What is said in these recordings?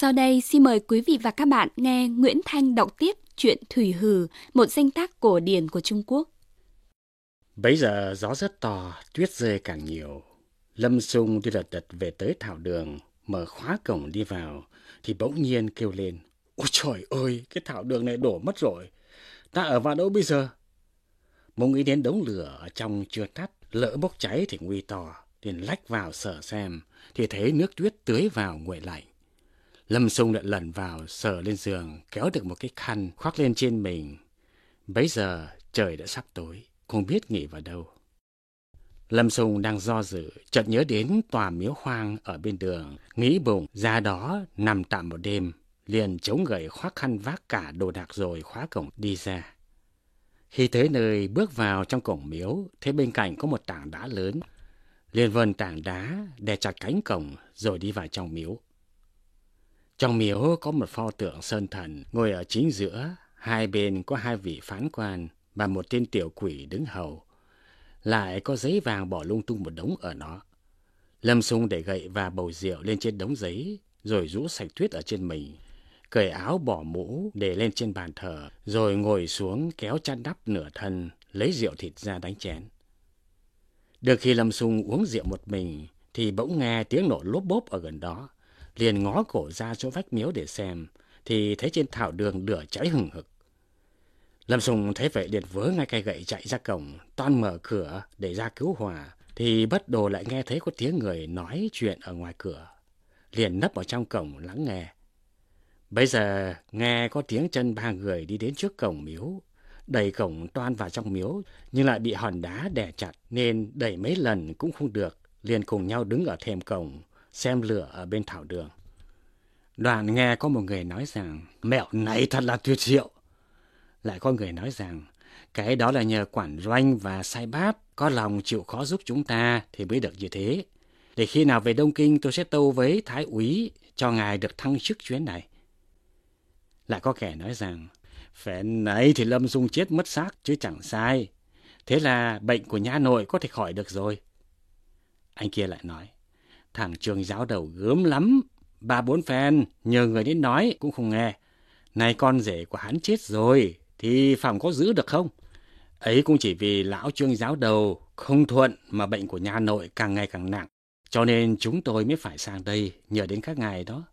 Sau đây xin mời quý vị và các bạn nghe Nguyễn Thanh đọc tiếp truyện Thủy Hử, một danh tác cổ điển của Trung Quốc. Bấy giờ gió rất to, tuyết rơi càng nhiều. Lâm Xung đi lật đật về tới thảo đường, mở khóa cổng đi vào, thì bỗng nhiên kêu lên: "Ôi trời ơi, cái thảo đường này đổ mất rồi, ta ở vào đâu bây giờ?" Mông nghĩ đến đống lửa ở trong chưa tắt, lỡ bốc cháy thì nguy to, liền lách vào sờ xem, thì thấy nước tuyết tưới vào nguội lạnh. Lâm Xung lại lẩn vào sờ lên giường, kéo được một cái khăn khoác lên trên mình. Bấy giờ trời đã sắp tối, không biết nghỉ vào đâu. Lâm Xung đang do dự, chợt nhớ đến tòa miếu hoang ở bên đường, nghĩ bụng ra đó nằm tạm một đêm, liền chống gậy khoác khăn vác cả đồ đạc rồi khóa cổng đi ra. Khi tới nơi bước vào trong cổng miếu, thấy bên cạnh có một tảng đá lớn, liền vươn tảng đá đè chặt cánh cổng rồi đi vào trong miếu. Trong miếu có một pho tượng sơn thần ngồi ở chính giữa, hai bên có hai vị phán quan và một tên tiểu quỷ đứng hầu. Lại có giấy vàng bỏ lung tung một đống ở nó. Lâm Xung để gậy và bầu rượu lên trên đống giấy, rồi rũ sạch tuyết ở trên mình, cởi áo bỏ mũ để lên trên bàn thờ, rồi ngồi xuống kéo chăn đắp nửa thân, lấy rượu thịt ra đánh chén. Được khi Lâm Xung uống rượu một mình, thì bỗng nghe tiếng nổ lốp bốp ở gần đó. Liền ngó cổ ra chỗ vách miếu để xem, thì thấy trên thảo đường lửa cháy hừng hực. Lâm Xung thấy vậy liền vớ ngay cây gậy chạy ra cổng, toan mở cửa để ra cứu hỏa, thì bất đồ lại nghe thấy có tiếng người nói chuyện ở ngoài cửa. Liền nấp ở trong cổng lắng nghe. Bây giờ nghe có tiếng chân ba người đi đến trước cổng miếu, đẩy cổng toan vào trong miếu, nhưng lại bị hòn đá đè chặt nên đẩy mấy lần cũng không được, liền cùng nhau đứng ở thềm cổng xem lửa ở bên thảo đường. Đoạn nghe có một người nói rằng mẹo này thật là tuyệt diệu. Lại có người nói rằng cái đó là nhờ quản doanh và sai báp có lòng chịu khó giúp chúng ta thì mới được như thế. Để khi nào về Đông Kinh tôi sẽ tâu với thái úy cho ngài được thăng chức chuyến này. Lại có kẻ nói rằng phen này thì Lâm Xung chết mất xác chứ chẳng sai. Thế là bệnh của nhà nội có thể khỏi được rồi. Anh kia lại nói: thằng Trương giáo đầu gớm lắm, 3-4 phen nhờ người đến nói cũng không nghe. Này con rể của hắn chết rồi thì phòng có giữ được không? Ấy cũng chỉ vì lão Trương giáo đầu không thuận mà bệnh của nhà nội càng ngày càng nặng, cho nên chúng tôi mới phải sang đây nhờ đến các ngài đó.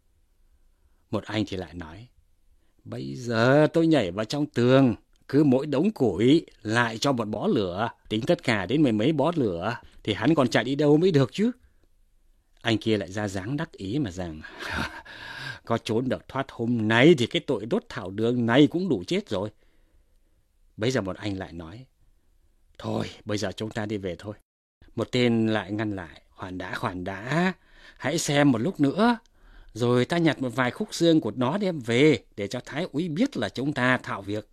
Một anh thì lại nói: bây giờ tôi nhảy vào trong tường, cứ mỗi đống củi lại cho một bó lửa, tính tất cả đến mười mấy bó lửa, thì hắn còn chạy đi đâu mới được chứ. Anh kia lại ra dáng đắc ý mà rằng có trốn được thoát hôm nay thì cái tội đốt thảo đường này cũng đủ chết rồi. Bây giờ một anh lại nói: thôi bây giờ chúng ta đi về thôi. Một tên lại ngăn lại: khoản đã, hãy xem một lúc nữa, rồi ta nhặt một vài khúc xương của nó đem về để cho thái úy biết là chúng ta thạo việc.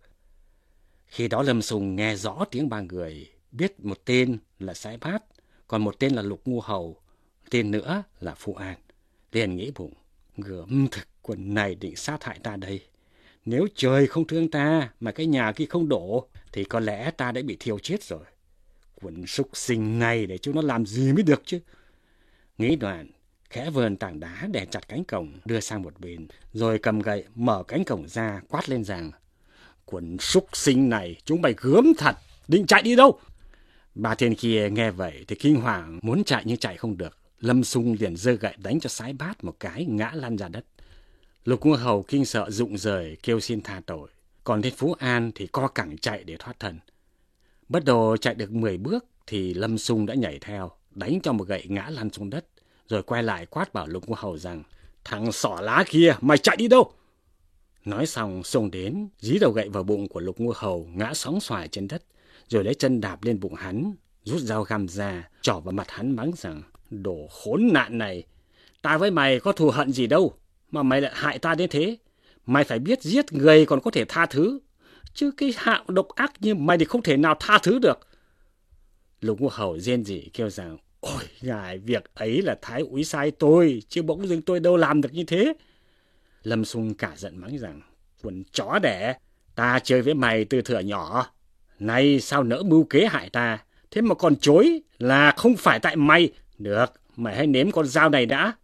Khi đó Lâm Xung nghe rõ tiếng ba người, biết một tên là Sái Bát, còn một tên là Lục Ngu Hầu, tên nữa là Phụ An. Liền nghĩ bụng: gớm thực, quần này định sát hại ta đây. Nếu trời không thương ta mà cái nhà kia không đổ thì có lẽ ta đã bị thiêu chết rồi. Quần súc sinh này để chúng nó làm gì mới được chứ. Nghĩ đoạn, khẽ vươn tảng đá đè chặt cánh cổng đưa sang một bên, rồi cầm gậy mở cánh cổng ra quát lên rằng: quần súc sinh này chúng mày gớm thật, định chạy đi đâu? Ba tên kia nghe vậy thì kinh hoàng muốn chạy nhưng chạy không được. Lâm Xung liền giơ gậy đánh cho Sái Bát một cái ngã lăn ra đất. Lục Ngu Hầu kinh sợ rụng rời kêu xin tha tội, còn tên Phú An thì co cẳng chạy để thoát thân. Bất đồ chạy được 10 bước thì Lâm Xung đã nhảy theo, đánh cho một gậy ngã lăn xuống đất, rồi quay lại quát bảo Lục Ngu Hầu rằng: thằng xỏ lá kia, mày chạy đi đâu? Nói xong xông đến dí đầu gậy vào bụng của Lục Ngu Hầu ngã sóng xoài trên đất, rồi lấy chân đạp lên bụng hắn, rút dao găm ra chỏ vào mặt hắn mắng rằng: đồ khốn nạn này, ta với mày có thù hận gì đâu mà mày lại hại ta đến thế. Mày phải biết giết người còn có thể tha thứ, chứ cái hạng độc ác như mày thì không thể nào tha thứ được. Lục Ngu Hầu rên rỉ kêu rằng: ôi ngài, việc ấy là thái úy sai tôi, chứ bỗng dưng tôi đâu làm được như thế. Lâm Xung cả giận mắng rằng: quần chó đẻ, ta chơi với mày từ thuở nhỏ, nay sao nỡ mưu kế hại ta, thế mà còn chối là không phải tại mày. Được, mày hãy nếm con dao này đã.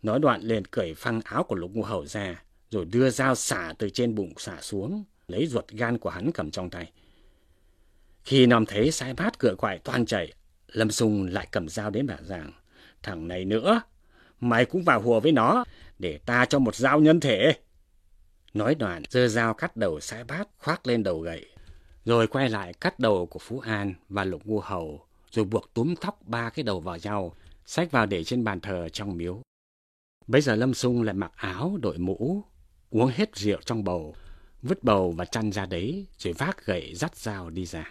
Nói đoạn liền cởi phăng áo của Lục Ngu Hầu ra, rồi đưa dao xả từ trên bụng xả xuống, lấy ruột gan của hắn cầm trong tay. Khi Nom thấy Sai Bát cựa quại toan chạy, Lâm Xung lại cầm dao đến bảo rằng: thằng này nữa, mày cũng vào hùa với nó, để ta cho một dao nhân thể. Nói đoạn giơ dao cắt đầu Sai Bát khoác lên đầu gậy, rồi quay lại cắt đầu của Phú An và Lục Ngu Hầu, rồi buộc túm thóc 3 cái đầu vào nhau, xách vào để trên bàn thờ trong miếu. Bấy giờ Lâm Xung lại mặc áo đội mũ, uống hết rượu trong bầu, vứt bầu và chăn ra đấy, rồi vác gậy dắt dao đi ra.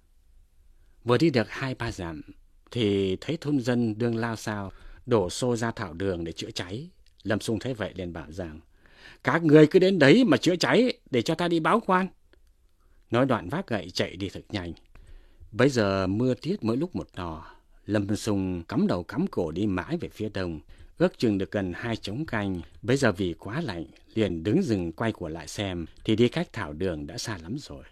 Vừa đi được 2-3 dặm thì thấy thôn dân đương lao xao đổ xô ra thảo đường để chữa cháy. Lâm Xung thấy vậy liền bảo rằng: các người cứ đến đấy mà chữa cháy, để cho ta đi báo quan. Nói đoạn vác gậy chạy đi thật nhanh. Bấy giờ mưa tiết mỗi lúc một đò. Lâm Xung cắm đầu cắm cổ đi mãi về phía đông, ước chừng được gần 2 trống canh. Bấy giờ vì quá lạnh, liền đứng dừng quay của lại xem, thì đi cách thảo đường đã xa lắm rồi.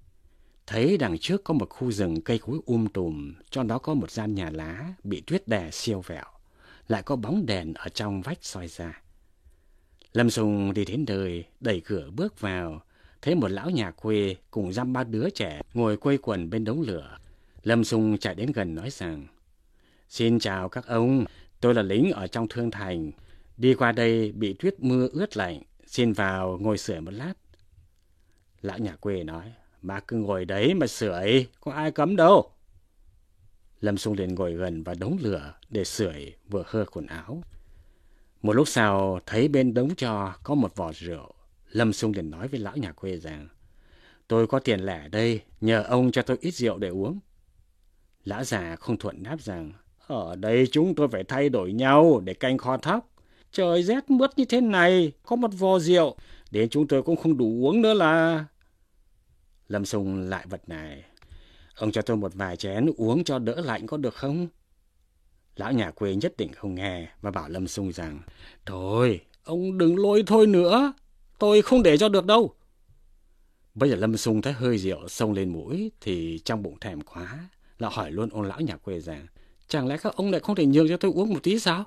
Thấy đằng trước có một khu rừng cây cối tùm, trong đó có một gian nhà lá bị tuyết đè siêu vẹo, lại có bóng đèn ở trong vách soi ra. Lâm Xung đi đến nơi, đẩy cửa bước vào, thấy một lão nhà quê cùng dăm 3 đứa trẻ ngồi quây quần bên đống lửa. Lâm Xung chạy đến gần nói rằng: xin chào các ông, tôi là lính ở trong Thương Thành, đi qua đây bị tuyết mưa ướt lạnh, xin vào ngồi sưởi một lát. Lão nhà quê nói: bà cứ ngồi đấy mà sưởi, có ai cấm đâu. Lâm Xung liền ngồi gần vào đống lửa để sưởi vừa hơ quần áo. Một lúc sau thấy bên đống tro có một vò rượu. Lâm Xung liền nói với lão nhà quê rằng: tôi có tiền lẻ đây, nhờ ông cho tôi ít rượu để uống. Lão già không thuận đáp rằng: ở đây chúng tôi phải thay đổi nhau để canh kho thóc. Trời rét mướt như thế này, có một vò rượu, đến chúng tôi cũng không đủ uống nữa là... Lâm Xung lại vật này: ông cho tôi một vài chén uống cho đỡ lạnh có được không? Lão nhà quê nhất định không nghe và bảo Lâm Xung rằng: thôi, ông đừng lôi thôi nữa, tôi không để cho được đâu. Bây giờ Lâm Xung thấy hơi rượu xông lên mũi thì trong bụng thèm quá, là hỏi luôn ông lão nhà quê rằng: chẳng lẽ các ông lại không thể nhường cho tôi uống một tí sao?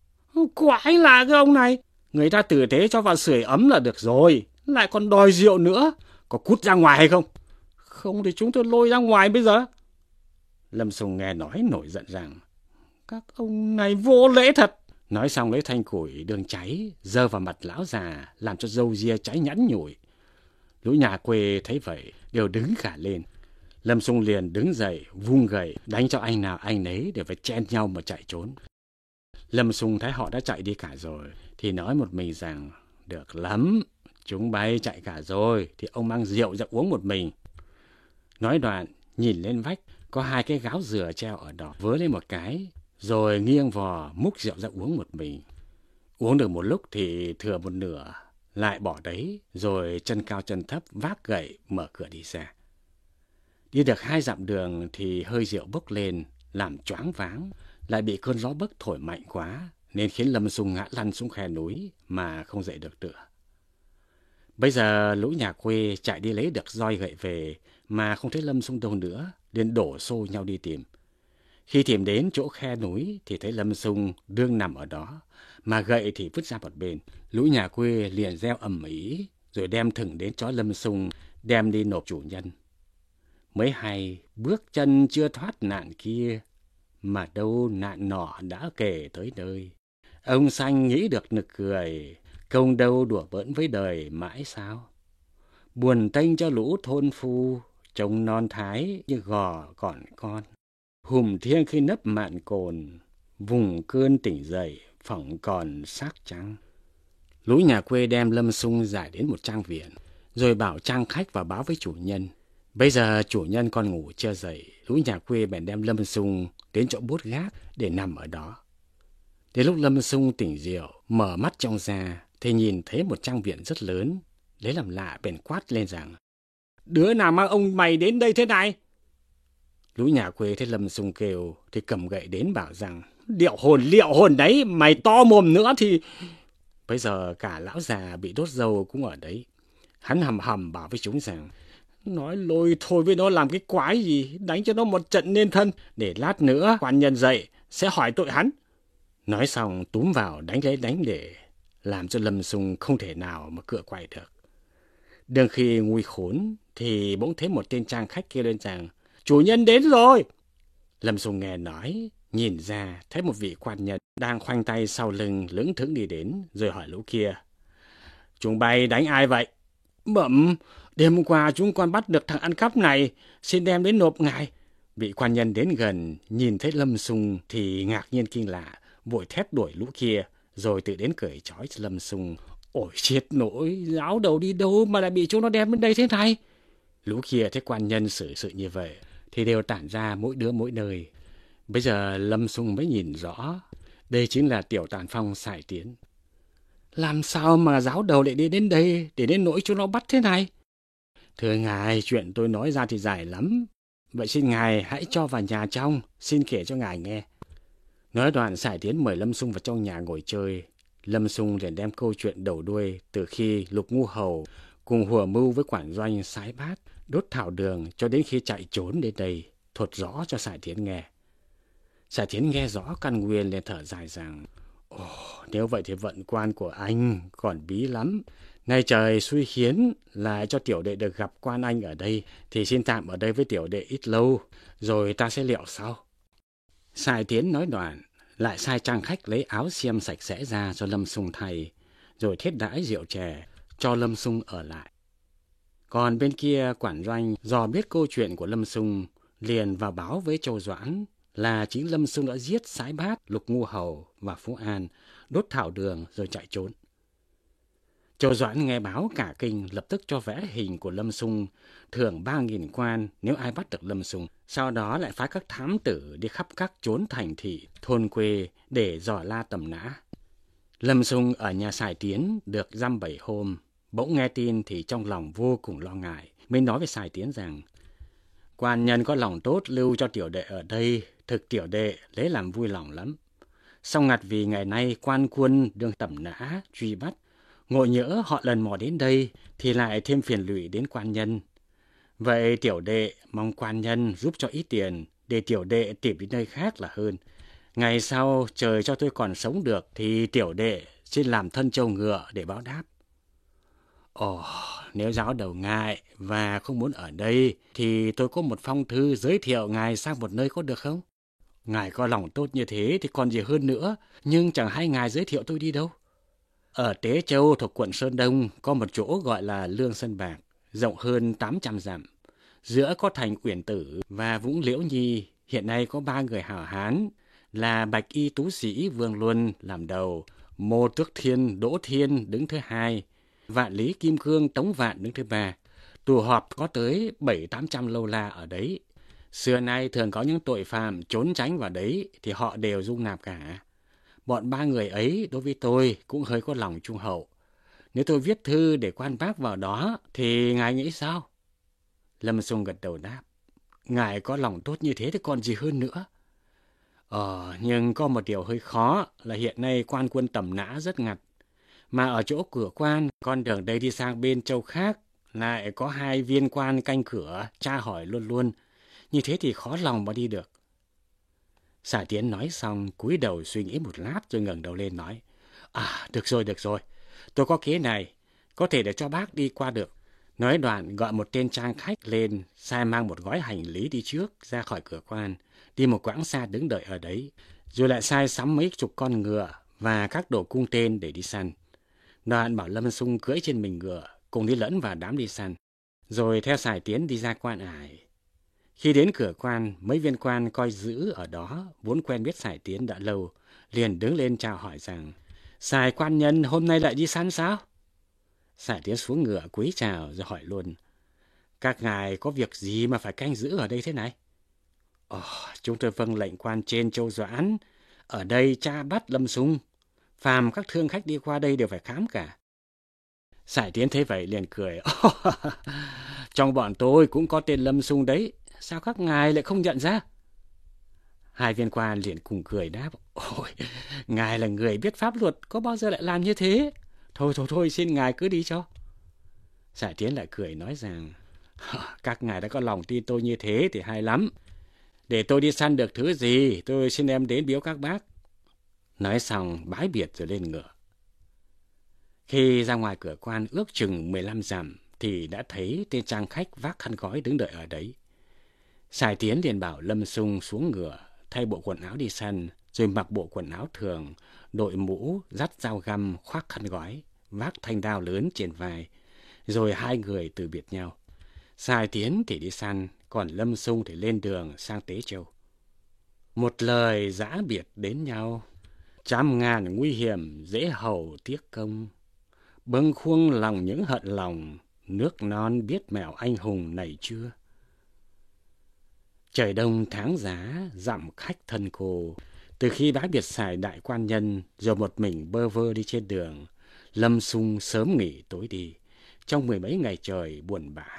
Quái là cái ông này, người ta tử tế cho vào sưởi ấm là được rồi, lại còn đòi rượu nữa, có cút ra ngoài hay không? Không thì chúng tôi lôi ra ngoài bây giờ. Lâm Xung nghe nói nổi giận rằng: các ông này vô lễ thật. Nói xong lấy thanh củi đường cháy giơ vào mặt lão già, làm cho râu ria cháy nhẵn nhủi. Lũ nhà quê thấy vậy đều đứng cả lên. Lâm Xung liền đứng dậy vung gậy đánh cho anh nào anh nấy để phải chen nhau mà chạy trốn. Lâm Xung thấy họ đã chạy đi cả rồi thì nói một mình rằng: được lắm, chúng bay chạy cả rồi thì ông mang rượu ra uống một mình. Nói đoạn nhìn lên vách có 2 cái gáo dừa treo ở đó, vớ lên một cái rồi nghiêng vò múc rượu ra uống một mình. Uống được một lúc thì thừa một nửa, lại bỏ đấy, rồi chân cao chân thấp vác gậy mở cửa đi ra. Đi được 2 dặm đường thì hơi rượu bốc lên làm choáng váng, lại bị cơn gió bấc thổi mạnh quá nên khiến Lâm Xung ngã lăn xuống khe núi mà không dậy được nữa. Bây giờ lũ nhà quê chạy đi lấy được roi gậy về mà không thấy Lâm Xung đâu nữa, liền đổ xô nhau đi tìm. Khi tìm đến chỗ khe núi thì thấy Lâm Xung đương nằm ở đó, mà gậy thì vứt ra một bên. Lũ nhà quê liền reo ầm ĩ, rồi đem thừng đến trói Lâm Xung, đem đi nộp chủ nhân. Mới hay bước chân chưa thoát nạn kia, mà đâu nạn nọ đã kể tới nơi. Ông Xanh nghĩ được nực cười, công đâu đùa bỡn với đời mãi sao. Buồn tênh cho lũ thôn phu, trông non thái như gò còn con. Hùm thiêng khi nấp mạn cồn, vùng cơn tỉnh dậy phỏng còn xác trắng. Lũ nhà quê đem Lâm Xung giải đến một trang viện, rồi bảo trang khách vào báo với chủ nhân. Bây giờ chủ nhân còn ngủ chưa dậy, lũ nhà quê bèn đem Lâm Xung đến chỗ bốt gác để nằm ở đó. Đến lúc Lâm Xung tỉnh rượu, mở mắt trong ra thì nhìn thấy một trang viện rất lớn. Lấy làm lạ bèn quát lên rằng: đứa nào mang ông mày đến đây thế này? Lũ nhà quê thấy Lâm Xung kêu thì cầm gậy đến bảo rằng: liệu hồn đấy, mày to mồm nữa thì... Bây giờ cả lão già bị đốt râu cũng ở đấy. Hắn hầm hầm bảo với chúng rằng: nói lôi thôi với nó làm cái quái gì, đánh cho nó một trận nên thân, để lát nữa quan nhân dậy sẽ hỏi tội hắn. Nói xong túm vào đánh lấy đánh để, làm cho Lâm Xung không thể nào mà cựa quậy được. Đương khi nguy khốn thì bỗng thấy một tên trang khách kêu lên rằng chủ nhân đến rồi. Lâm Xung nghe nói, nhìn ra thấy một vị quan nhân đang khoanh tay sau lưng lững thững đi đến, rồi hỏi lũ kia: chúng bay đánh ai vậy? Bẩm, đêm qua chúng con bắt được thằng ăn cắp này, xin đem đến nộp ngài. Vị quan nhân đến gần, nhìn thấy Lâm Xung thì ngạc nhiên kinh lạ, vội thét đuổi lũ kia, rồi tự đến cởi trói cho Lâm Xung. Ôi chết nỗi, giáo đầu đi đâu mà lại bị chúng nó đem đến đây thế này? Lũ kia thấy quan nhân xử sự như vậy thì đều tản ra mỗi đứa mỗi nơi. Bây giờ Lâm Xung mới nhìn rõ, đây chính là Tiểu Tàn Phong Sải Tiến. Làm sao mà giáo đầu lại đi đến đây để đến nỗi chúng nó bắt thế này? Thưa ngài, chuyện tôi nói ra thì dài lắm. Vậy xin ngài hãy cho vào nhà trong, xin kể cho ngài nghe. Nói đoạn Sải Tiến mời Lâm Xung vào trong nhà ngồi chơi. Lâm Xung liền đem câu chuyện đầu đuôi từ khi Lục Ngu Hầu cùng hùa mưu với quản doanh Sái Bát đốt thảo đường cho đến khi chạy trốn đến đây, thuật rõ cho Sải Tiến nghe. Sải Tiến nghe rõ căn nguyên liền thở dài rằng: ồ, nếu vậy thì vận quan của anh còn bí lắm. Nay trời xui khiến lại cho tiểu đệ được gặp quan anh ở đây, thì xin tạm ở đây với tiểu đệ ít lâu, rồi ta sẽ liệu sau. Sải Tiến nói đoạn, lại sai trang khách lấy áo xiêm sạch sẽ ra cho Lâm Xung thay, rồi thiết đãi rượu chè cho Lâm Xung ở lại. Còn bên kia quản doanh dò biết câu chuyện của Lâm Xung, liền vào báo với Châu Doãn là chính Lâm Xung đã giết Sái Bát, Lục Ngu Hầu và Phú An, đốt thảo đường rồi chạy trốn. Châu Doãn nghe báo cả kinh, lập tức cho vẽ hình của Lâm Xung, thưởng 3.000 quan nếu ai bắt được Lâm Xung. Sau đó lại phái các thám tử đi khắp các chốn thành thị, thôn quê để dò la tầm nã. Lâm Xung ở nhà Sải Tiến được dăm 7 hôm, bỗng nghe tin thì trong lòng vô cùng lo ngại, mới nói với Sải Tiến rằng: quan nhân có lòng tốt lưu cho tiểu đệ ở đây, thực tiểu đệ lấy làm vui lòng lắm. Song ngặt vì ngày nay quan quân đương tẩm nã, truy bắt, ngộ nhỡ họ lần mò đến đây thì lại thêm phiền lụy đến quan nhân. Vậy tiểu đệ mong quan nhân giúp cho ít tiền để tiểu đệ tìm đến nơi khác là hơn. Ngày sau trời cho tôi còn sống được thì tiểu đệ xin làm thân trâu ngựa để báo đáp. Ồ, nếu giáo đầu ngại và không muốn ở đây thì tôi có một phong thư giới thiệu ngài sang một nơi có được không? Ngài có lòng tốt như thế thì còn gì hơn nữa, nhưng chẳng hay ngài giới thiệu tôi đi đâu. Ở Tế Châu thuộc quận Sơn Đông có một chỗ gọi là Lương Sơn Bạc, rộng hơn 800 dặm. Giữa có thành Uyển Tử và Vũng Liễu Nhi, hiện nay có 3 người hảo hán là Bạch Y Tú Sĩ Vương Luân làm đầu, Mô Tước Thiên Đỗ Thiên đứng thứ hai, Vạn Lý Kim Cương Tống Vạn đứng thứ ba. Tụ họp có tới 700-800 lâu la ở đấy. Xưa nay thường có những tội phạm trốn tránh vào đấy thì họ đều dung nạp cả. Bọn 3 người ấy đối với tôi cũng hơi có lòng trung hậu. Nếu tôi viết thư để quan bác vào đó thì ngài nghĩ sao? Lâm Xung gật đầu đáp: ngài có lòng tốt như thế thì còn gì hơn nữa. Nhưng có một điều hơi khó là hiện nay quan quân tầm nã rất ngặt. Mà ở chỗ cửa quan, con đường đây đi sang bên châu khác, lại có 2 viên quan canh cửa, tra hỏi luôn luôn. Như thế thì khó lòng mà đi được. Sải Tiến nói xong, cúi đầu suy nghĩ một lát rồi ngẩng đầu lên nói: được rồi. Tôi có kế này, có thể để cho bác đi qua được. Nói đoạn gọi một tên trang khách lên, sai mang một gói hành lý đi trước ra khỏi cửa quan, đi một quãng xa đứng đợi ở đấy, rồi lại sai sắm mấy chục con ngựa và các đồ cung tên để đi săn. Đoạn bảo Lâm Xung cưỡi trên mình ngựa, cùng đi lẫn vào đám đi săn, rồi theo Sải Tiến đi ra quan ải. Khi đến cửa quan, mấy viên quan coi giữ ở đó, vốn quen biết Sải Tiến đã lâu, liền đứng lên chào hỏi rằng: Sải quan nhân hôm nay lại đi săn sao? Sải Tiến xuống ngựa cúi chào rồi hỏi luôn: các ngài có việc gì mà phải canh giữ ở đây thế này? Chúng tôi vâng lệnh quan trên Châu Doãn, ở đây tra bắt Lâm Xung, phàm các thương khách đi qua đây đều phải khám cả. Sải Tiến thấy vậy liền cười: trong bọn tôi cũng có tên Lâm Xung đấy, sao các ngài lại không nhận ra? 2 viên quan liền cùng cười đáp: ôi, ngài là người biết pháp luật, có bao giờ lại làm như thế? Thôi, xin ngài cứ đi cho. Sải Tiến lại cười nói rằng: các ngài đã có lòng tin tôi như thế thì hay lắm. Để tôi đi săn được thứ gì, tôi xin đem đến biếu các bác. Nói xong bái biệt rồi lên ngựa. Khi ra ngoài cửa quan ước chừng 15 dặm thì đã thấy tên trang khách vác khăn gói đứng đợi ở đấy. Sài Tiến liền bảo Lâm Xung xuống ngựa, thay bộ quần áo đi săn, rồi mặc bộ quần áo thường, đội mũ, dắt dao găm, khoác khăn gói, vác thanh đao lớn trên vai, rồi hai người từ biệt nhau. Sài Tiến thì đi săn, còn Lâm Xung thì lên đường sang Tế Châu. Một lời giã biệt đến nhau, trăm ngàn nguy hiểm dễ hầu tiếc công. Bâng khuâng lòng những hận lòng, nước non biết mẹo anh hùng này chưa. Trời đông tháng giá, dặm khách thân cô. Từ khi bái biệt Sài đại quan nhân, rồi một mình bơ vơ đi trên đường, Lâm Xung sớm nghỉ tối đi, trong 10 mấy ngày trời buồn bã.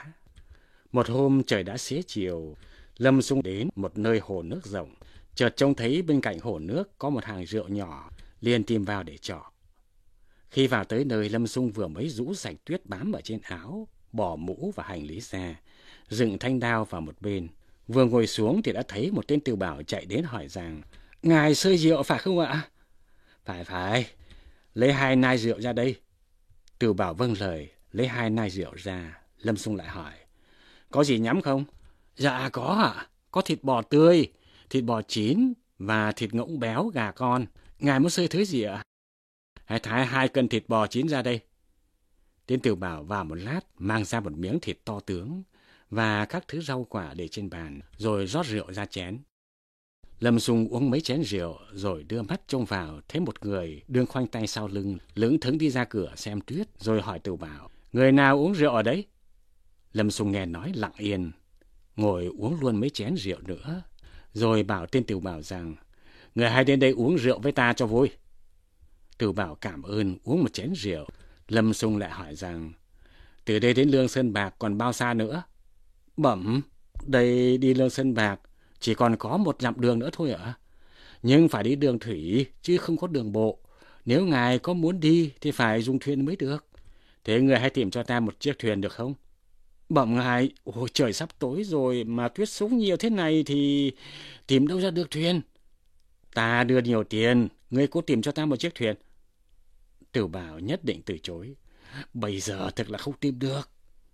Một hôm trời đã xế chiều, Lâm Xung đến một nơi hồ nước rộng, chợt trông thấy bên cạnh hồ nước có một hàng rượu nhỏ, liền tìm vào để trọ. Khi vào tới nơi, Lâm Xung vừa mới rũ sạch tuyết bám ở trên áo, bỏ mũ và hành lý ra, dựng thanh đao vào một bên. Vừa ngồi xuống thì đã thấy một tên tiểu bảo chạy đến hỏi rằng: "Ngài sơi rượu phải không ạ?" Phải, lấy 2 nai rượu ra đây." Tiểu bảo vâng lời, lấy 2 nai rượu ra. Lâm Xung lại hỏi: "Có gì nhắm không?" "Dạ có ạ, có thịt bò tươi, thịt bò chín và thịt ngỗng béo gà con. Ngài muốn sơi thứ gì ạ?" "Hãy thái 2 cân thịt bò chín ra đây." Tên tiểu bảo vào một lát, mang ra một miếng thịt to tướng và các thứ rau quả để trên bàn, rồi rót rượu ra chén. Lâm Xung uống mấy chén rượu, rồi đưa mắt trông vào, thấy một người đương khoanh tay sau lưng, lững thững đi ra cửa xem tuyết, rồi hỏi tiểu bảo: "Người nào uống rượu ở đấy?" Lâm Xung nghe nói lặng yên, ngồi uống luôn mấy chén rượu nữa, rồi bảo tên tiểu bảo rằng: "Người hãy đến đây uống rượu với ta cho vui." Tiểu bảo cảm ơn, uống một chén rượu. Lâm Xung lại hỏi rằng: "Từ đây đến Lương Sơn Bạc còn bao xa nữa?" "Bẩm, đây đi Lương Sơn Bạc chỉ còn có 1 dặm đường nữa thôi ạ. Nhưng phải đi đường thủy chứ không có đường bộ. Nếu ngài có muốn đi thì phải dùng thuyền mới được. Thế người hãy tìm cho ta một chiếc thuyền được không?" "Bẩm ngài, ôi trời sắp tối rồi mà tuyết xuống nhiều thế này thì tìm đâu ra được thuyền." "Ta đưa nhiều tiền, ngươi cố tìm cho ta một chiếc thuyền." Tiểu bảo nhất định từ chối: "Bây giờ thật là không tìm được."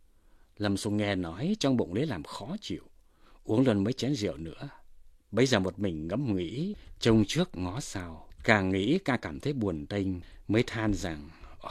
Lâm Xung nghe nói trong bụng lấy làm khó chịu, uống lần mấy chén rượu nữa. Bây giờ một mình ngẫm nghĩ, trông trước ngó sau, càng nghĩ càng cảm thấy buồn tênh, mới than rằng: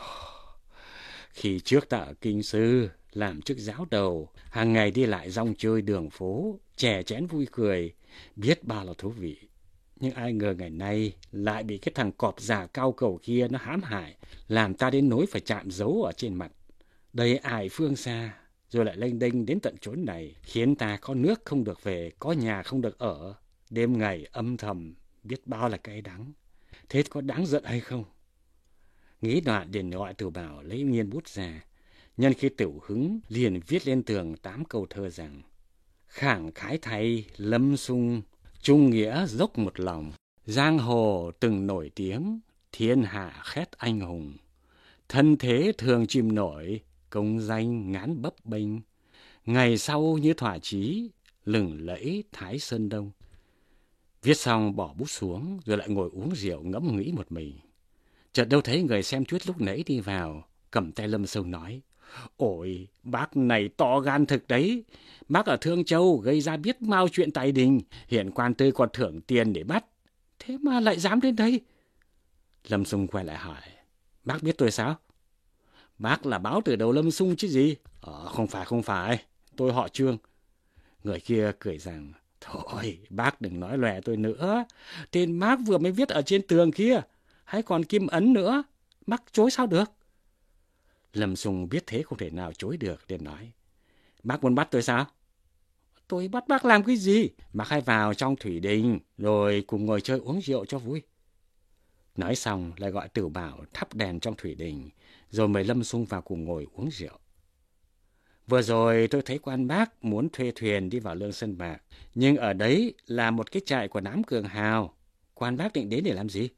"Khi trước ta ở Kinh Sư, làm chức giáo đầu, hàng ngày đi lại rong chơi đường phố, chè chén vui cười, biết bao là thú vị. Nhưng ai ngờ ngày nay lại bị cái thằng cọp già cao cầu kia nó hãm hại, làm ta đến nỗi phải chạm dấu ở trên mặt. Đây ải phương xa, rồi lại lênh đênh đến tận chốn này, khiến ta có nước không được về, có nhà không được ở, đêm ngày âm thầm, biết bao là cay đắng. Thế có đáng giận hay không?" Nghĩ đoạn liền gọi tiểu bảo lấy nghiên bút ra, nhân khi tiểu hứng liền viết lên tường 8 câu thơ rằng: "Khẳng khái thay Lâm Xung, trung nghĩa dốc một lòng, giang hồ từng nổi tiếng, thiên hạ khét anh hùng. Thân thế thường chìm nổi, công danh ngán bấp bênh, ngày sau như thỏa chí, lừng lẫy Thái Sơn Đông." Viết xong bỏ bút xuống, rồi lại ngồi uống rượu ngẫm nghĩ một mình. Chợt đâu thấy người xem tuyết lúc nãy đi vào, cầm tay Lâm Xung nói: "Ôi, bác này to gan thực đấy. Bác ở Thương Châu gây ra biết bao chuyện tài đình, hiện quan tư còn thưởng tiền để bắt. Thế mà lại dám đến đây?" Lâm Xung quay lại hỏi: "Bác biết tôi sao?" "Bác là báo từ đầu Lâm Xung chứ gì." Không phải, tôi họ Trương." Người kia cười rằng: "Thôi, bác đừng nói lòe tôi nữa. Tên bác vừa mới viết ở trên tường kia, hãy còn kim ấn nữa. Bác chối sao được?" Lâm Xung biết thế không thể nào chối được, liền nói: "Bác muốn bắt tôi sao?" "Tôi bắt bác làm cái gì? Bác hãy vào trong thủy đình, rồi cùng ngồi chơi uống rượu cho vui." Nói xong lại gọi tiểu bảo thắp đèn trong thủy đình, rồi mời Lâm Xung vào cùng ngồi uống rượu. "Vừa rồi tôi thấy quan bác muốn thuê thuyền đi vào Lương Sơn Bạc, nhưng ở đấy là một cái trại của đám cường hào. Quan bác định đến để làm gì?"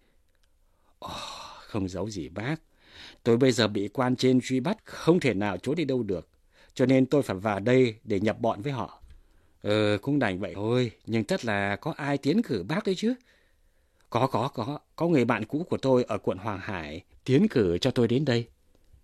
Không giấu gì bác, tôi bây giờ bị quan trên truy bắt, không thể nào trốn đi đâu được, cho nên tôi phải vào đây để nhập bọn với họ." Cũng đành vậy thôi, nhưng tất là có ai tiến cử bác đấy chứ." Có người bạn cũ của tôi ở quận Hoàng Hải tiến cử cho tôi đến đây.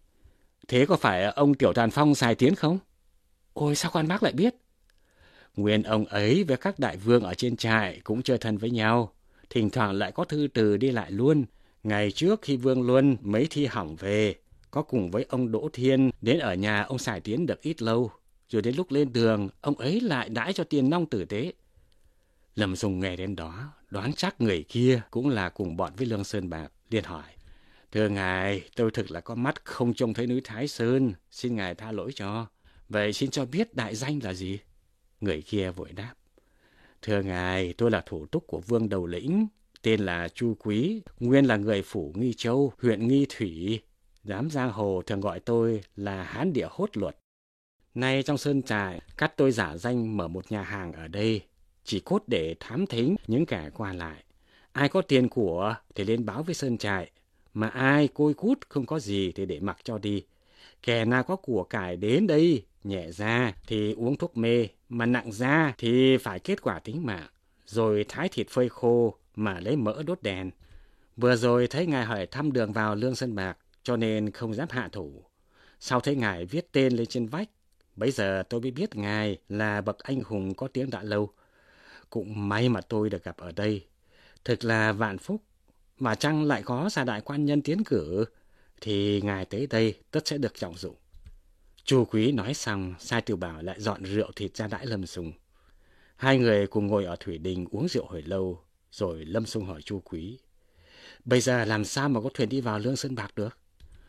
Thế có phải ông Tiểu Toàn Phong Sài Tiến không? Ôi, sao quan bác lại biết? Nguyên ông ấy với các đại vương ở trên trại cũng chơi thân với nhau, thỉnh thoảng lại có thư từ đi lại luôn. Ngày trước khi Vương Luân mấy thi hỏng về, có cùng với ông Đỗ Thiên đến ở nhà ông Sài Tiến được ít lâu, rồi đến lúc lên đường, ông ấy lại đãi cho tiền nong tử tế. Lâm Dung nghe đến đó, đoán chắc người kia cũng là cùng bọn với Lương Sơn Bạc, liền hỏi: Thưa ngài, tôi thực là có mắt không trông thấy núi Thái Sơn, xin ngài tha lỗi cho. Vậy xin cho biết đại danh là gì? Người kia vội đáp: Thưa ngài, tôi là thủ túc của Vương Đầu Lĩnh, tên là Chu Quý, nguyên là người phủ Nghi Châu, huyện Nghi Thủy. Đám giang hồ thường gọi tôi là Hán Địa Hốt Luật. Nay trong sơn trại, cắt tôi giả danh mở một nhà hàng ở đây, chỉ cốt để thám thính những kẻ qua lại. Ai có tiền của thì lên báo với sơn trại, mà ai côi cút không có gì thì để mặc cho đi. Kẻ nào có của cải đến đây, nhẹ ra thì uống thuốc mê, mà nặng ra thì phải kết quả tính mạng, rồi thái thịt phơi khô mà lấy mỡ đốt đèn. Vừa rồi thấy ngài hỏi thăm đường vào Lương Sơn Bạc, cho nên không dám hạ thủ. Sau thấy ngài viết tên lên trên vách, bấy giờ tôi mới biết ngài là bậc anh hùng có tiếng đã lâu. Cũng may mà tôi được gặp ở đây. Thực là vạn phúc, mà chăng lại có gia đại quan nhân tiến cử, thì ngài tới đây tất sẽ được trọng dụng. Chu Quý nói xong, sai Tiểu Bảo lại dọn rượu thịt ra đãi Lâm Xung. Hai người cùng ngồi ở thủy đình uống rượu hồi lâu, rồi Lâm Xung hỏi Chu Quý: Bây giờ làm sao mà có thuyền đi vào Lương Sơn Bạc được?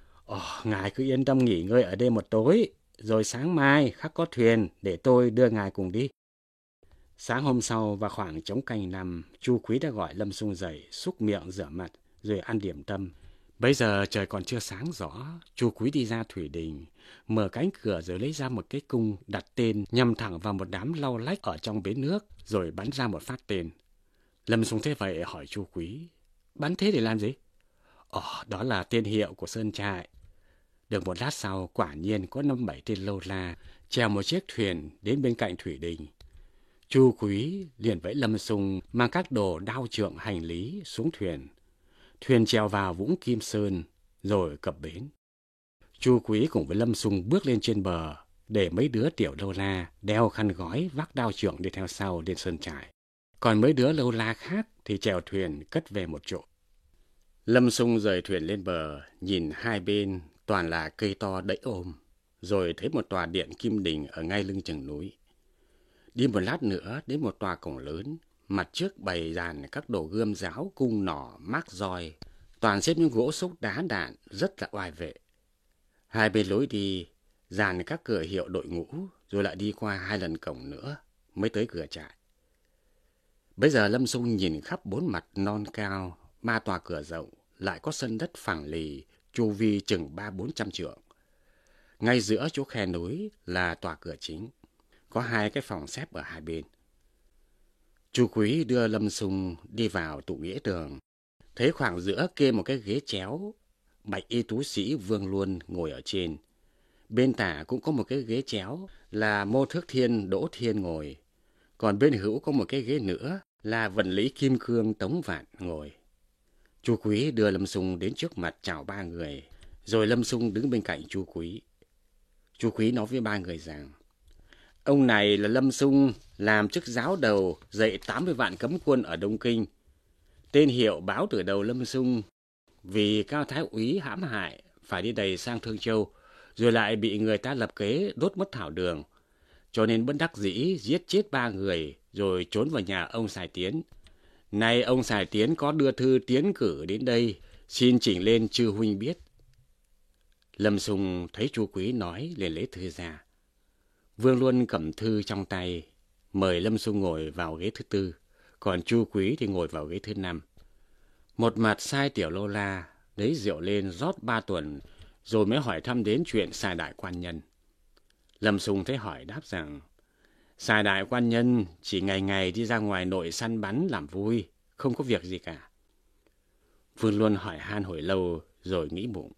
Ngài cứ yên tâm nghỉ ngơi ở đây một tối, rồi sáng mai khắc có thuyền để tôi đưa ngài cùng đi. Sáng hôm sau vào khoảng trống canh 5, Chu Quý đã gọi Lâm Xung dậy, xúc miệng rửa mặt, rồi ăn điểm tâm. Bây giờ trời còn chưa sáng rõ, Chu Quý đi ra thủy đình, mở cánh cửa rồi lấy ra một cái cung đặt tên nhằm thẳng vào một đám lau lách ở trong bến nước, rồi bắn ra một phát tên. Lâm Xung thế vậy hỏi Chu Quý: Bắn thế để làm gì? Đó là tên hiệu của sơn trại. Được một lát sau, quả nhiên có 5-7 tên lâu la chèo một chiếc thuyền đến bên cạnh thủy đình. Chu Quý liền vẫy Lâm Xung mang các đồ đao trượng hành lý xuống thuyền. Thuyền chèo vào Vũng Kim Sơn, rồi cập bến. Chu Quý cùng với Lâm Xung bước lên trên bờ, để mấy đứa tiểu lâu la đeo khăn gói vác đao trượng đi theo sau lên sơn trại. Còn mấy đứa lâu la khác thì chèo thuyền cất về một chỗ. Lâm Xung rời thuyền lên bờ, nhìn hai bên toàn là cây to đẫy ôm, rồi thấy một tòa điện kim đình ở ngay lưng chừng núi. Đi một lát nữa đến một tòa cổng lớn, mặt trước bày dàn các đồ gươm giáo, cung nỏ, mác roi, toàn xếp những gỗ xúc đá đạn rất là oai vệ. Hai bên lối đi dàn các cửa hiệu đội ngũ, rồi lại đi qua 2 lần cổng nữa mới tới cửa trại. Bây giờ Lâm Xung nhìn khắp 4 mặt non cao, 3 tòa cửa rộng, lại có sân đất phẳng lì, chu vi chừng 300-400 trượng. Ngay giữa chỗ khe núi là tòa cửa chính, có 2 cái phòng xếp ở hai bên. Chu Quý đưa Lâm Xung đi vào tụ nghĩa đường, thấy khoảng giữa kê một cái ghế chéo, bạch y tú sĩ Vương Luân ngồi ở trên. Bên tả cũng có một cái ghế chéo là Mô Thước Thiên Đỗ Thiên ngồi, còn bên hữu có một cái ghế nữa là Vận Lý Kim Cương Tống Vạn ngồi. Chu Quý đưa Lâm Xung đến trước mặt chào 3 người, rồi Lâm Xung đứng bên cạnh Chu Quý. Chu Quý nói với 3 người rằng: Ông này là Lâm Xung, làm chức giáo đầu dạy 80 vạn cấm quân ở Đông Kinh. Tên hiệu báo từ đầu Lâm Xung, vì Cao Thái úy hãm hại phải đi đầy sang Thương Châu, rồi lại bị người ta lập kế đốt mất thảo đường, cho nên bất đắc dĩ giết chết 3 người rồi trốn vào nhà ông Sài Tiến. Nay ông Sài Tiến có đưa thư tiến cử đến đây, xin chỉnh lên chư huynh biết. Lâm Xung thấy Chu Quý nói liền lấy thư ra. Vương Luân cầm thư trong tay, mời Lâm Xung ngồi vào ghế thứ 4, còn Chu Quý thì ngồi vào ghế thứ 5. Một mặt sai tiểu lô la lấy rượu lên rót 3 tuần, rồi mới hỏi thăm đến chuyện Sài đại quan nhân. Lâm Xung thấy hỏi đáp rằng: Sài đại quan nhân chỉ ngày ngày đi ra ngoài nội săn bắn làm vui, không có việc gì cả. Vương Luân hỏi han hồi lâu rồi nghĩ bụng: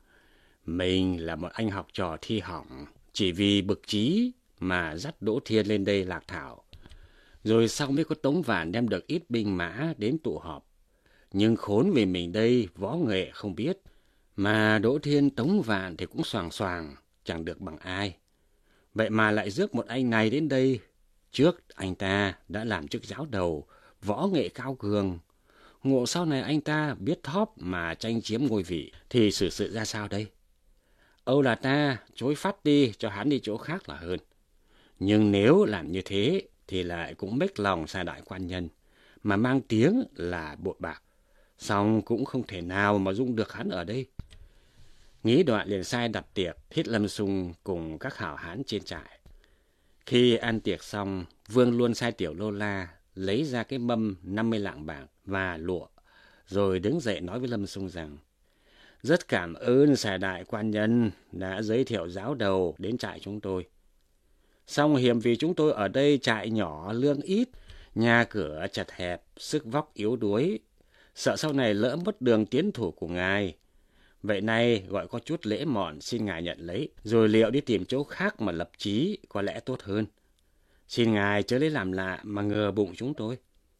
Mình là một anh học trò thi hỏng, chỉ vì bực trí mà dắt Đỗ Thiên lên đây lạc thảo. Rồi sau mới có Tống Vạn đem được ít binh mã đến tụ họp. Nhưng khốn vì mình đây võ nghệ không biết, mà Đỗ Thiên Tống Vạn thì cũng xoàng xoàng, chẳng được bằng ai. Vậy mà lại rước một anh này đến đây. Trước anh ta đã làm chức giáo đầu, võ nghệ cao cường. Ngộ sau này anh ta biết thóp mà tranh chiếm ngôi vị thì xử sự ra sao đây? Âu là ta chối phát đi cho hắn đi chỗ khác là hơn. Nhưng nếu làm như thế thì lại cũng mếch lòng Sa Đại quan nhân, mà mang tiếng là bội bạc. Song cũng không thể nào mà dung được hắn ở đây. Nghĩ đoạn liền sai đặt tiệc thiết Lâm Xung cùng các hảo hán trên trại. Khi ăn tiệc xong, Vương luôn sai Tiểu Lô La lấy ra cái mâm 50 lạng bạc và lụa, rồi đứng dậy nói với Lâm Xung rằng: rất cảm ơn Sa Đại quan nhân đã giới thiệu giáo đầu đến trại chúng tôi. Song hiềm vì chúng tôi ở đây trại nhỏ lương ít, nhà cửa chật hẹp, sức vóc yếu đuối, sợ sau này lỡ mất đường tiến thủ của ngài. Vậy nay gọi có chút lễ mọn xin ngài nhận lấy, rồi liệu đi tìm chỗ khác mà lập chí có lẽ tốt hơn. Xin ngài chớ lấy làm lạ mà ngờ bụng chúng tôi.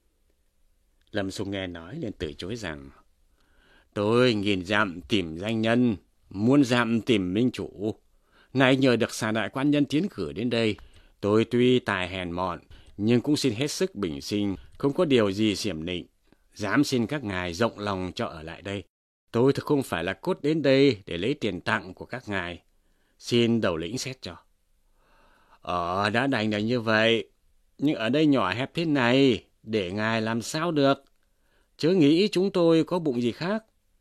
Lâm Xung nghe nói liền từ chối rằng: tôi nghìn dặm tìm danh nhân, muôn dặm tìm minh chủ. Nay nhờ được Sa Đại quan nhân tiến cử đến đây, tôi tuy tài hèn mọn, nhưng cũng xin hết sức bình sinh, không có điều gì xiểm nịnh. Dám xin các ngài rộng lòng cho ở lại đây. Tôi thực không phải là cốt đến đây để lấy tiền tặng của các ngài. Xin đầu lĩnh xét cho. Đã đành là như vậy, nhưng ở đây nhỏ hẹp thế này, để ngài làm sao được? Chớ nghĩ chúng tôi có bụng gì khác.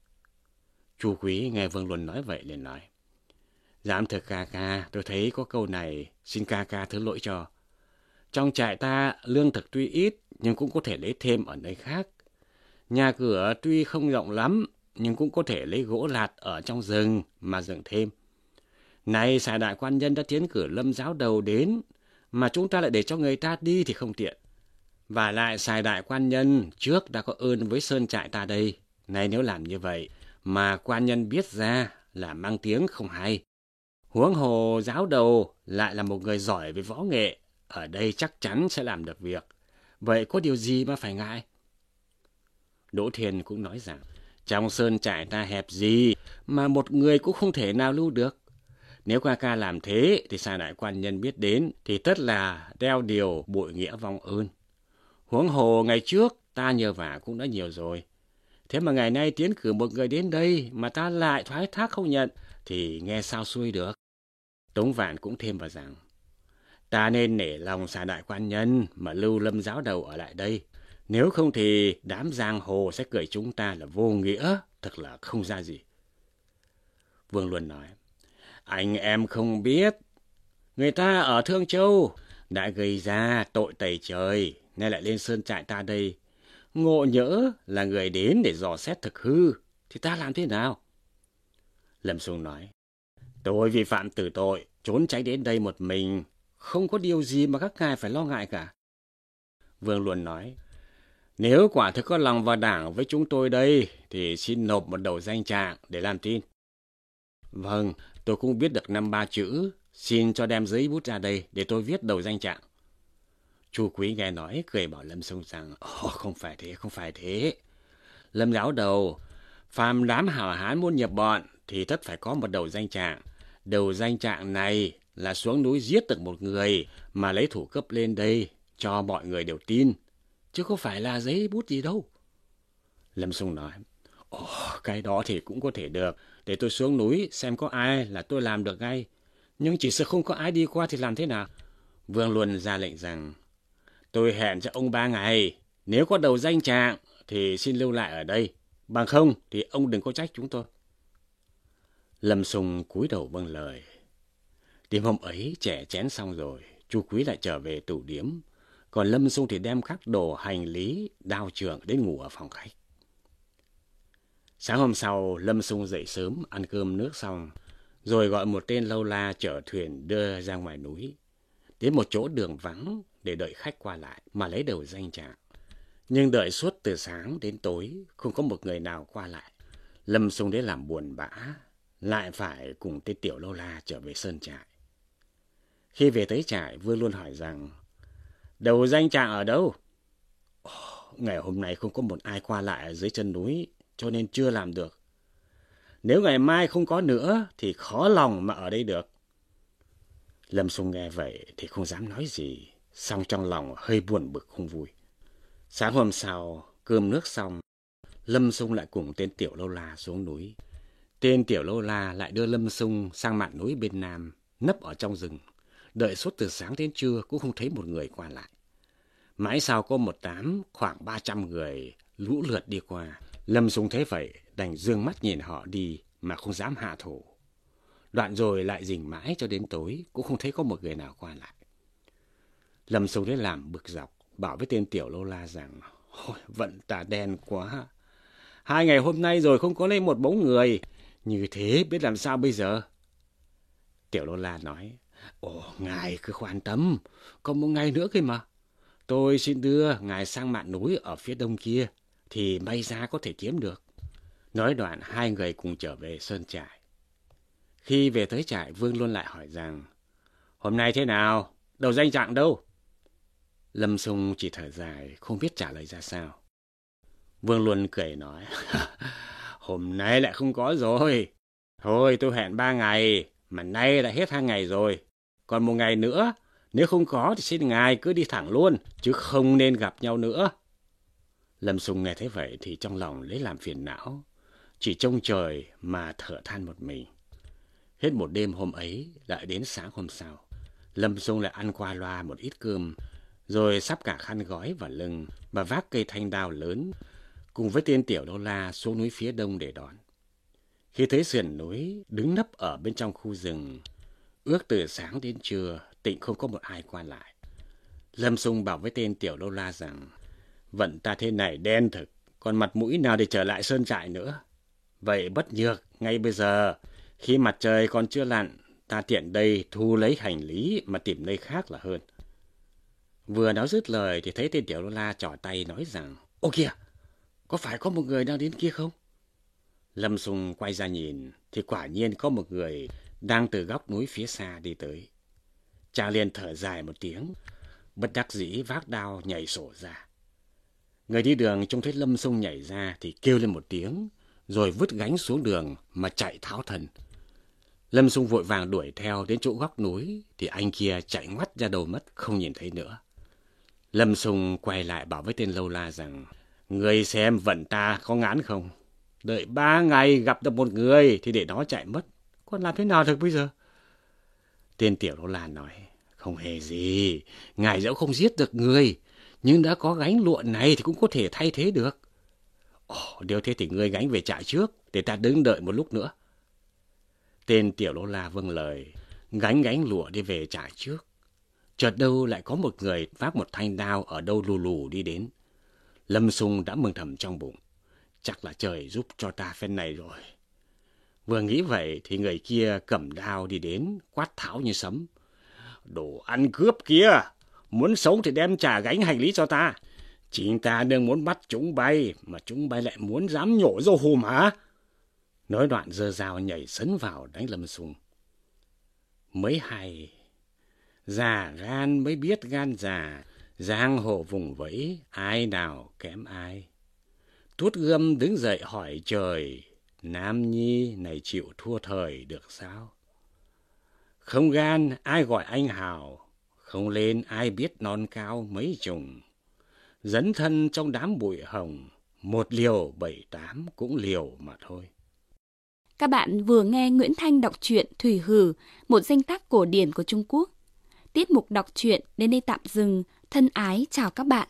Chu Quý nghe Vương Luân nói vậy liền nói: dám thực ca ca, tôi thấy có câu này, xin ca ca thứ lỗi cho. Trong trại ta lương thực tuy ít, nhưng cũng có thể lấy thêm ở nơi khác. Nhà cửa tuy không rộng lắm, nhưng cũng có thể lấy gỗ lạt ở trong rừng mà dựng thêm. Này Sa Đại quan nhân đã tiến cử Lâm giáo đầu đến, mà chúng ta lại để cho người ta đi thì không tiện. Và lại Sa Đại quan nhân trước đã có ơn với sơn trại ta đây. Này nếu làm như vậy mà quan nhân biết ra là mang tiếng không hay. Huống hồ giáo đầu lại là một người giỏi về võ nghệ, ở đây chắc chắn sẽ làm được việc. Vậy có điều gì mà phải ngại? Đỗ Thiên cũng nói rằng: trong sơn trại ta hẹp gì mà một người cũng không thể nào lưu được. Nếu ca ca làm thế thì Sa Đại quan nhân biết đến thì tất là đeo điều bội nghĩa vong ơn. Huống hồ ngày trước ta nhờ vả cũng đã nhiều rồi. Thế mà ngày nay tiến cử một người đến đây mà ta lại thoái thác không nhận thì nghe sao xuôi được. Tống Vạn cũng thêm vào rằng: ta nên nể lòng Sa Đại quan nhân mà lưu Lâm giáo đầu ở lại đây. Nếu không thì đám giang hồ sẽ cười chúng ta là vô nghĩa, thật là không ra gì. Vương Luân nói: anh em không biết, người ta ở Thương Châu đã gây ra tội tày trời, nay lại lên sơn trại ta đây. Ngộ nhỡ là người đến để dò xét thực hư, thì ta làm thế nào? Lâm Xung nói: tôi vi phạm tử tội, trốn tránh đến đây một mình, không có điều gì mà các ngài phải lo ngại cả. Vương Luân nói: nếu quả thực có lòng vào đảng với chúng tôi đây, thì xin nộp một đầu danh trạng để làm tin. Vâng, tôi cũng biết được 5-3 chữ, xin cho đem giấy bút ra đây để tôi viết đầu danh trạng. Chu Quý nghe nói cười bảo Lâm Xung rằng: không phải thế, không phải thế. Lâm giáo đầu, phàm đám hảo hán muốn nhập bọn thì tất phải có một đầu danh trạng. Đầu danh trạng này là xuống núi giết được một người mà lấy thủ cấp lên đây cho mọi người đều tin, chứ không phải là giấy bút gì đâu. Lâm Xung nói: cái đó thì cũng có thể được, để tôi xuống núi xem có ai là tôi làm được ngay. Nhưng chỉ sợ không có ai đi qua thì làm thế nào? Vương Luân ra lệnh rằng: tôi hẹn cho ông 3 ngày, nếu có đầu danh trạng thì xin lưu lại ở đây, bằng không thì ông đừng có trách chúng tôi. Lâm Xung cúi đầu vâng lời. Đêm hôm ấy chè chén xong rồi, Chu Quý lại trở về tủ điếm, còn Lâm Xung thì đem các đồ hành lý, đao trường đến ngủ ở phòng khách. Sáng hôm sau, Lâm Xung dậy sớm, ăn cơm nước xong, rồi gọi một tên lâu la chở thuyền đưa ra ngoài núi, đến một chỗ đường vắng để đợi khách qua lại mà lấy đầu danh trạng. Nhưng đợi suốt từ sáng đến tối, không có một người nào qua lại. Lâm Xung đến làm buồn bã, lại phải cùng tên tiểu lâu la trở về sơn trại. Khi về tới trại, Vương Luân hỏi rằng: đầu danh trạng ở đâu? ngày hôm nay không có một ai qua lại ở dưới chân núi, cho nên chưa làm được. Nếu ngày mai không có nữa thì khó lòng mà ở đây được. Lâm Xung nghe vậy thì không dám nói gì, song trong lòng hơi buồn bực không vui. Sáng hôm sau, cơm nước xong, Lâm Xung lại cùng tên Tiểu Lâu La xuống núi. Tên Tiểu Lâu La lại đưa Lâm Xung sang mạn núi bên nam, nấp ở trong rừng. Đợi suốt từ sáng đến trưa cũng không thấy một người qua lại. Mãi sau có một đám khoảng 300 người lũ lượt đi qua. Lâm Xung thấy vậy đành dương mắt nhìn họ đi mà không dám hạ thủ. Đoạn rồi lại rình mãi cho đến tối cũng không thấy có một người nào qua lại. Lâm Xung lấy làm bực dọc, bảo với tên Tiểu Lâu La rằng: "Ôi, vận tà đen quá. 2 ngày hôm nay rồi không có lên một bóng người. Như thế biết làm sao bây giờ?" Tiểu Lâu La nói: "Ồ, ngài cứ khoan tâm, còn một ngày nữa cơ mà. Tôi xin đưa ngài sang mạn núi ở phía đông kia, thì may ra có thể kiếm được." Nói đoạn 2 người cùng trở về sơn trại. Khi về tới trại, Vương Luân lại hỏi rằng: "Hôm nay thế nào? Đầu danh trạng đâu?" Lâm Xung chỉ thở dài, không biết trả lời ra sao. Vương Luân cười nói: "Hôm nay lại không có rồi. Thôi tôi hẹn 3 ngày, mà nay đã hết 2 ngày rồi. Còn 1 ngày nữa, nếu không có thì xin ngài cứ đi thẳng luôn, chứ không nên gặp nhau nữa." Lâm Xung nghe thấy vậy thì trong lòng lấy làm phiền não, chỉ trông trời mà thở than một mình. Hết một đêm hôm ấy, lại đến sáng hôm sau, Lâm Xung lại ăn qua loa một ít cơm, rồi sắp cả khăn gói vào lưng và vác cây thanh đao lớn, cùng với tên Tiểu Lâu La xuống núi phía đông để đón. Khi tới sườn núi, đứng nấp ở bên trong khu rừng, ước từ sáng đến trưa, tịnh không có một ai qua lại. Lâm Xung bảo với tên Tiểu Lâu La rằng: "Vận ta thế này đen thực, còn mặt mũi nào để trở lại sơn trại nữa. Vậy bất nhược, ngay bây giờ, khi mặt trời còn chưa lặn, ta tiện đây thu lấy hành lý mà tìm nơi khác là hơn." Vừa nói dứt lời thì thấy tên Tiểu Lâu La trỏ tay nói rằng: "Ô kìa, có phải có một người đang đến kia không?" Lâm Xung quay ra nhìn thì quả nhiên có một người đang từ góc núi phía xa đi tới. Chàng liền thở dài một tiếng, bất đắc dĩ vác đao nhảy sổ ra. Người đi đường trông thấy Lâm Xung nhảy ra thì kêu lên một tiếng, rồi vứt gánh xuống đường mà chạy tháo thân. Lâm Xung vội vàng đuổi theo đến chỗ góc núi thì anh kia chạy ngoắt ra đầu mất, không nhìn thấy nữa. Lâm Xung quay lại bảo với tên Lâu La rằng: "Ngươi xem vận ta có ngán không? Đợi 3 ngày gặp được một người thì để nó chạy mất, còn làm thế nào được bây giờ?" Tên Tiểu Lâu La nói: "Không hề gì, ngài dẫu không giết được người, nhưng đã có gánh lụa này thì cũng có thể thay thế được." "Ồ, nếu thế thì ngươi gánh về trại trước, để ta đứng đợi một lúc nữa." Tên Tiểu Lâu La vâng lời, gánh lụa đi về trại trước. Chợt đâu lại có một người vác một thanh đao ở đâu lù lù đi đến. Lâm Xung đã mừng thầm trong bụng: chắc là trời giúp cho ta phen này rồi. Vừa nghĩ vậy thì người kia cầm đao đi đến, quát tháo như sấm: "Đồ ăn cướp kia, muốn sống thì đem trả gánh hành lý cho ta. Chính ta đang muốn bắt chúng bay, mà chúng bay lại muốn dám nhổ dâu hùm hả?" Nói đoạn giơ dao nhảy sấn vào đánh Lâm Xung. Mới hay, già gan mới biết gan già, giang hồ vùng vẫy, ai nào kém ai. Tuốt Gươm đứng dậy hỏi trời: "Nam nhi này chịu thua thời được sao? Không gan ai gọi anh hào, không lên ai biết non cao mấy trùng. Dấn thân trong đám bụi hồng, 1 liều 7-8 cũng liều mà thôi." Các bạn vừa nghe Nguyễn Thanh đọc truyện Thủy Hử, một danh tác cổ điển của Trung Quốc. Tiết mục đọc truyện đến đây tạm dừng. Thân ái chào các bạn.